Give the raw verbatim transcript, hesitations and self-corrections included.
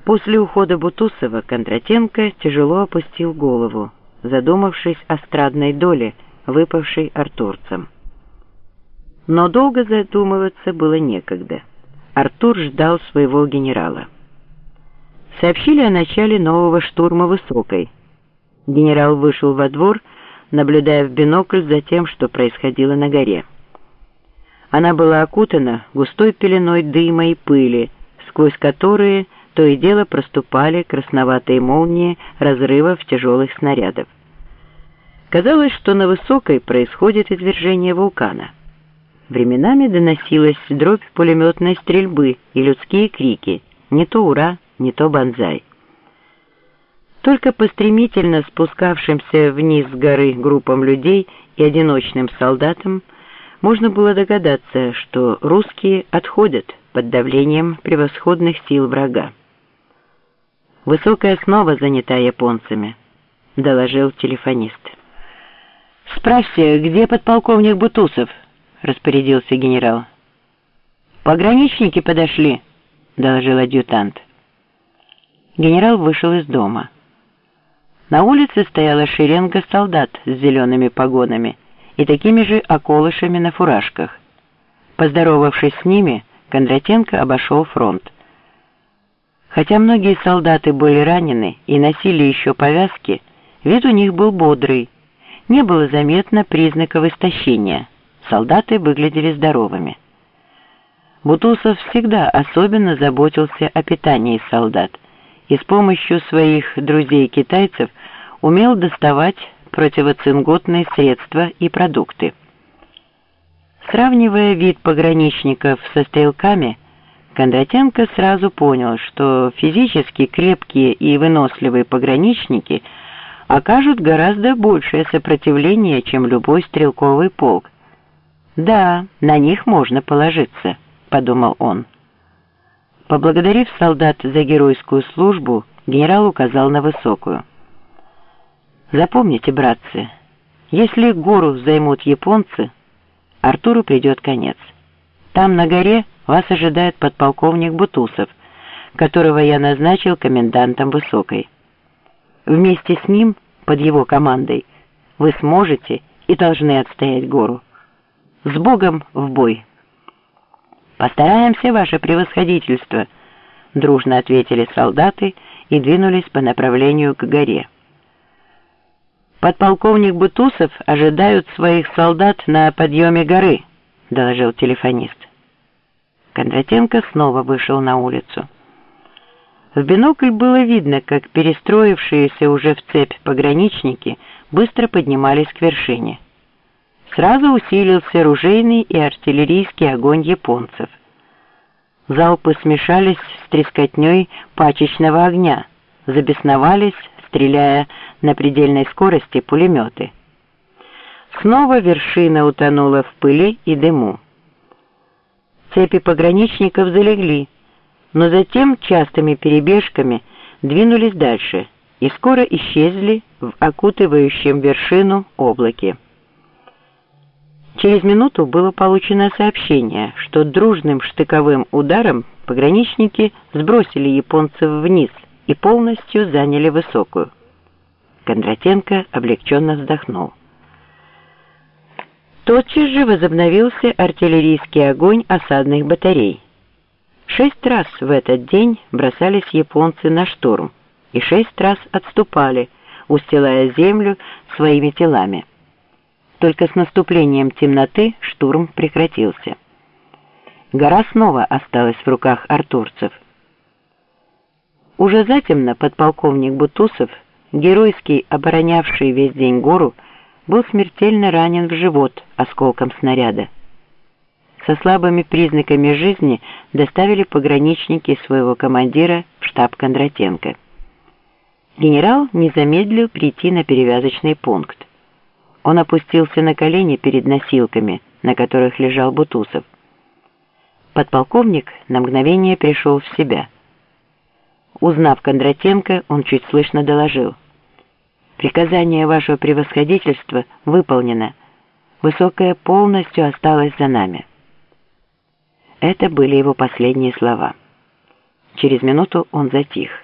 После ухода Бутусова Кондратенко тяжело опустил голову, задумавшись о страдной доле, выпавшей артурцам. Но долго задумываться было некогда. Артур ждал своего генерала. Сообщили о начале нового штурма Высокой. Генерал вышел во двор, наблюдая в бинокль за тем, что происходило на горе. Она была окутана густой пеленой дыма и пыли, сквозь которые то и дело проступали красноватые молнии разрывов тяжелых снарядов. Казалось, что на Высокой происходит извержение вулкана. Временами доносилась дробь пулеметной стрельбы и людские крики, не то «Ура!», не то «Бонзай!». Только по стремительно спускавшимся вниз с горы группам людей и одиночным солдатам можно было догадаться, что русские отходят под давлением превосходных сил врага. «Высокая снова занята японцами», — доложил телефонист. «Справься, где подполковник Бутусов?» — распорядился генерал. «Пограничники подошли», — доложил адъютант. Генерал вышел из дома. На улице стояла шеренга солдат с зелеными погонами и такими же околышами на фуражках. Поздоровавшись с ними, Кондратенко обошел фронт. Хотя многие солдаты были ранены и носили еще повязки, вид у них был бодрый. Не было заметно признаков истощения. Солдаты выглядели здоровыми. Бутусов всегда особенно заботился о питании солдат и с помощью своих друзей-китайцев умел доставать противоцинготные средства и продукты. Сравнивая вид пограничников со стрелками, Кондратенко сразу понял, что физически крепкие и выносливые пограничники окажут гораздо большее сопротивление, чем любой стрелковый полк. «Да, на них можно положиться», — подумал он. Поблагодарив солдат за геройскую службу, генерал указал на Высокую. «Запомните, братцы, если гору займут японцы, Артуру придет конец. Там на горе вас ожидает подполковник Бутусов, которого я назначил комендантом Высокой. Вместе с ним, под его командой, вы сможете и должны отстоять гору. С Богом в бой!» «Постараемся, ваше превосходительство», — дружно ответили солдаты и двинулись по направлению к горе. «Подполковник Бутусов ожидают своих солдат на подъеме горы», — доложил телефонист. Кондратенко снова вышел на улицу. В бинокль было видно, как перестроившиеся уже в цепь пограничники быстро поднимались к вершине. Сразу усилился ружейный и артиллерийский огонь японцев. Залпы смешались с трескотней пачечного огня, забесновались, стреляя на предельной скорости пулеметы. Снова вершина утонула в пыли и дыму. Цепи пограничников залегли, но затем частыми перебежками двинулись дальше и скоро исчезли в окутывающем вершину облаке. Через минуту было получено сообщение, что дружным штыковым ударом пограничники сбросили японцев вниз и полностью заняли Высокую. Кондратенко облегченно вздохнул. Тотчас же возобновился артиллерийский огонь осадных батарей. Шесть раз в этот день бросались японцы на штурм и шесть раз отступали, устилая землю своими телами. Только с наступлением темноты штурм прекратился. Гора снова осталась в руках артурцев. Уже затемно подполковник Бутусов, геройски оборонявший весь день гору, был смертельно ранен в живот осколком снаряда. Со слабыми признаками жизни доставили пограничники своего командира в штаб Кондратенко. Генерал не замедлил прийти на перевязочный пункт. Он опустился на колени перед носилками, на которых лежал Бутусов. Подполковник на мгновение пришел в себя. Узнав Кондратенко, он чуть слышно доложил: «Приказание вашего превосходительства выполнено. Высокая полностью осталась за нами». Это были его последние слова. Через минуту он затих.